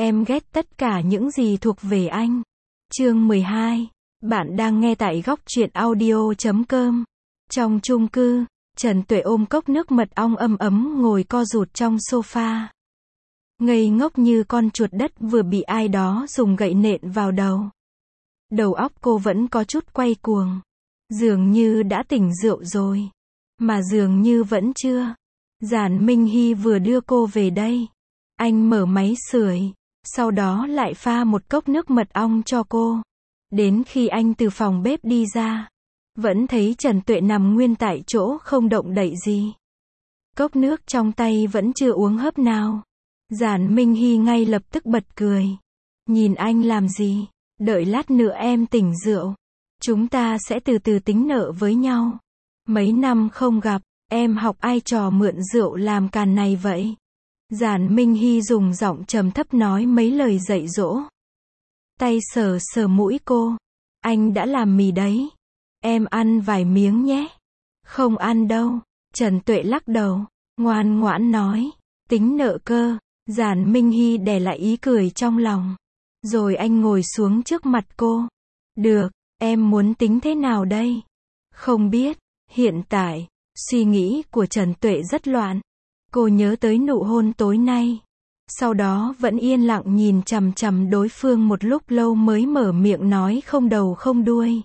Em ghét tất cả những gì thuộc về anh. Chương 12. Bạn đang nghe tại góc truyện audio.com. Trong chung cư, Trần Tuệ ôm cốc nước mật ong ấm ấm ngồi co rụt trong sofa. Ngây ngốc như con chuột đất vừa bị ai đó dùng gậy nện vào đầu. Đầu óc cô vẫn có chút quay cuồng. Dường như đã tỉnh rượu rồi. Mà dường như vẫn chưa. Giản Minh Hy vừa đưa cô về đây. Anh mở máy sưởi, sau đó lại pha một cốc nước mật ong cho cô. Đến khi anh từ phòng bếp đi ra, vẫn thấy Trần Tuệ nằm nguyên tại chỗ không động đậy gì. Cốc nước trong tay vẫn chưa uống hớp nào. Giản Minh Hy ngay lập tức bật cười. Nhìn anh làm gì? Đợi lát nữa em tỉnh rượu. Chúng ta sẽ từ từ tính nợ với nhau. Mấy năm không gặp, em học ai trò mượn rượu làm càn này vậy? Giản Minh Hy dùng giọng trầm thấp nói mấy lời dạy dỗ. Tay sờ sờ mũi cô. Anh đã làm mì đấy. Em ăn vài miếng nhé. Không ăn đâu. Trần Tuệ lắc đầu. Ngoan ngoãn nói. Tính nợ cơ. Giản Minh Hy đè lại ý cười trong lòng. Rồi anh ngồi xuống trước mặt cô. Được, em muốn tính thế nào đây? Không biết. Hiện tại, suy nghĩ của Trần Tuệ rất loạn. Cô nhớ tới nụ hôn tối nay. Sau đó vẫn yên lặng nhìn chằm chằm đối phương một lúc lâu mới mở miệng nói không đầu không đuôi.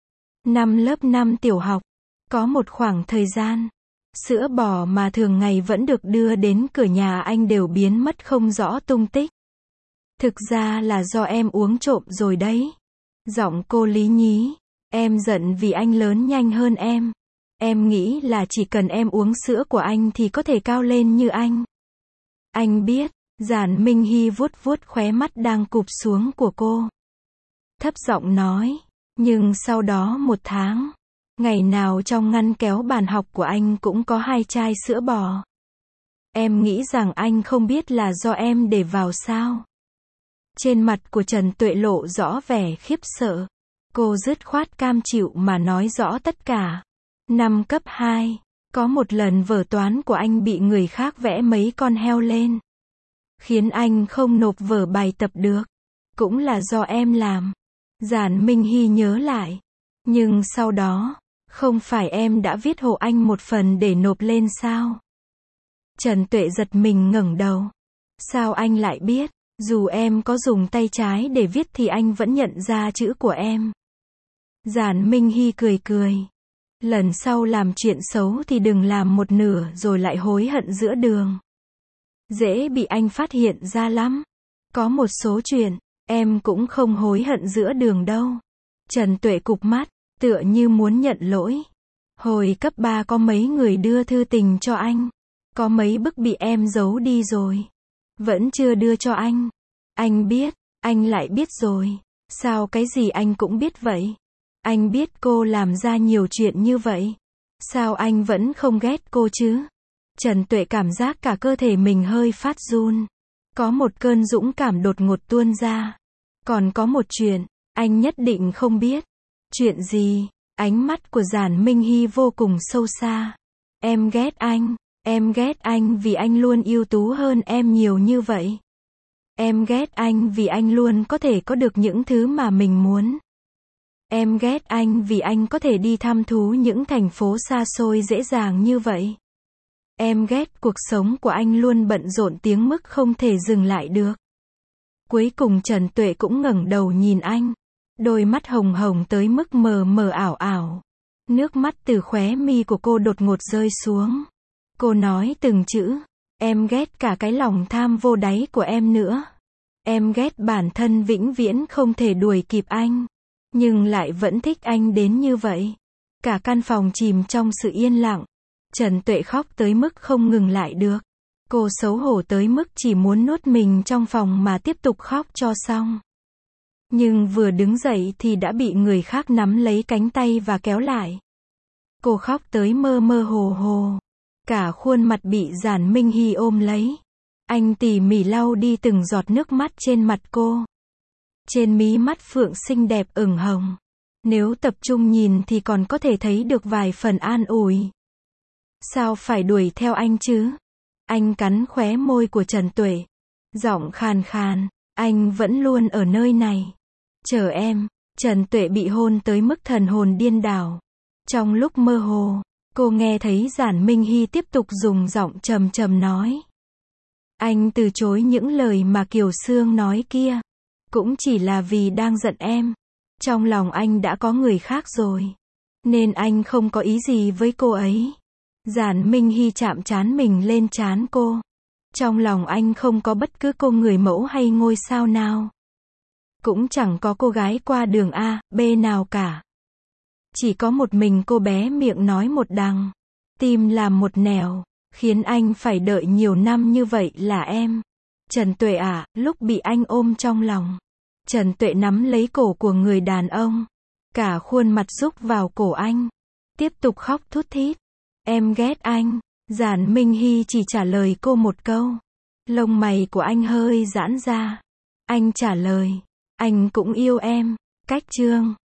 Năm lớp 5 tiểu học, có một khoảng thời gian, sữa bò mà thường ngày vẫn được đưa đến cửa nhà anh đều biến mất không rõ tung tích. Thực ra là do em uống trộm rồi đấy. Giọng cô lý nhí. Em giận vì anh lớn nhanh hơn em. Em nghĩ là chỉ cần em uống sữa của anh thì có thể cao lên như anh. Anh biết. Giản Minh Hy vuốt vuốt khóe mắt đang cụp xuống của cô. Thấp giọng nói. Nhưng sau đó 1 tháng, ngày nào trong ngăn kéo bàn học của anh cũng có 2 chai sữa bò. Em nghĩ rằng anh không biết là do em để vào sao? Trên mặt của Trần Tuệ lộ rõ vẻ khiếp sợ. Cô dứt khoát cam chịu mà nói rõ tất cả. Năm cấp 2, có một lần vở toán của anh bị người khác vẽ mấy con heo lên. Khiến anh không nộp vở bài tập được. Cũng là do em làm. Giản Minh Hy nhớ lại. Nhưng sau đó, không phải em đã viết hộ anh một phần để nộp lên sao? Trần Tuệ giật mình ngẩng đầu. Sao anh lại biết? Dù em có dùng tay trái để viết thì anh vẫn nhận ra chữ của em. Giản Minh Hy cười cười. Lần sau làm chuyện xấu thì đừng làm một nửa rồi lại hối hận giữa đường. Dễ bị anh phát hiện ra lắm. Có một số chuyện, em cũng không hối hận giữa đường đâu. Trần Tuệ cụp mắt, tựa như muốn nhận lỗi. Hồi cấp 3 có mấy người đưa thư tình cho anh. Có mấy bức bị em giấu đi rồi. Vẫn chưa đưa cho anh. Anh biết, anh lại biết rồi. Sao cái gì anh cũng biết vậy? Anh biết cô làm ra nhiều chuyện như vậy. Sao anh vẫn không ghét cô chứ? Trần Tuệ cảm giác cả cơ thể mình hơi phát run. Có một cơn dũng cảm đột ngột tuôn ra. Còn có một chuyện, anh nhất định không biết. Chuyện gì? Ánh mắt của Giản Minh Hy vô cùng sâu xa. Em ghét anh vì anh luôn ưu tú hơn em nhiều như vậy. Em ghét anh vì anh luôn có thể có được những thứ mà mình muốn. Em ghét anh vì anh có thể đi thăm thú những thành phố xa xôi dễ dàng như vậy. Em ghét cuộc sống của anh luôn bận rộn tiếng mức không thể dừng lại được. Cuối cùng Trần Tuệ cũng ngẩng đầu nhìn anh. Đôi mắt hồng hồng tới mức mờ mờ ảo ảo. Nước mắt từ khóe mi của cô đột ngột rơi xuống. Cô nói từng chữ. Em ghét cả cái lòng tham vô đáy của em nữa. Em ghét bản thân vĩnh viễn không thể đuổi kịp anh. Nhưng lại vẫn thích anh đến như vậy. Cả căn phòng chìm trong sự yên lặng. Trần Tuệ khóc tới mức không ngừng lại được. Cô xấu hổ tới mức chỉ muốn nuốt mình trong phòng mà tiếp tục khóc cho xong. Nhưng vừa đứng dậy thì đã bị người khác nắm lấy cánh tay và kéo lại. Cô khóc tới mơ mơ hồ hồ. Cả khuôn mặt bị Giản Minh Hy ôm lấy. Anh tỉ mỉ lau đi từng giọt nước mắt trên mặt cô. Trên mí mắt phượng xinh đẹp ửng hồng. Nếu tập trung nhìn thì còn có thể thấy được vài phần an ủi. Sao phải đuổi theo anh chứ? Anh cắn khóe môi của Trần Tuệ. Giọng khàn khàn. Anh vẫn luôn ở nơi này. Chờ em. Trần Tuệ bị hôn tới mức thần hồn điên đảo. Trong lúc mơ hồ, cô nghe thấy Giản Minh Hy tiếp tục dùng giọng trầm trầm nói. Anh từ chối những lời mà Kiều Sương nói kia. Cũng chỉ là vì đang giận em. Trong lòng anh đã có người khác rồi. Nên anh không có ý gì với cô ấy. Giản Minh Hy chạm trán mình lên trán cô. Trong lòng anh không có bất cứ cô người mẫu hay ngôi sao nào. Cũng chẳng có cô gái qua đường A, B nào cả. Chỉ có một mình cô bé miệng nói một đằng, tim làm một nẻo, khiến anh phải đợi nhiều năm như vậy là em. Trần Tuệ à, lúc bị anh ôm trong lòng, Trần Tuệ nắm lấy cổ của người đàn ông, cả khuôn mặt rúc vào cổ anh, tiếp tục khóc thút thít. Em ghét anh. Giản Minh Hy chỉ trả lời cô một câu. Lông mày của anh hơi giãn ra. Anh trả lời, anh cũng yêu em. Cách chương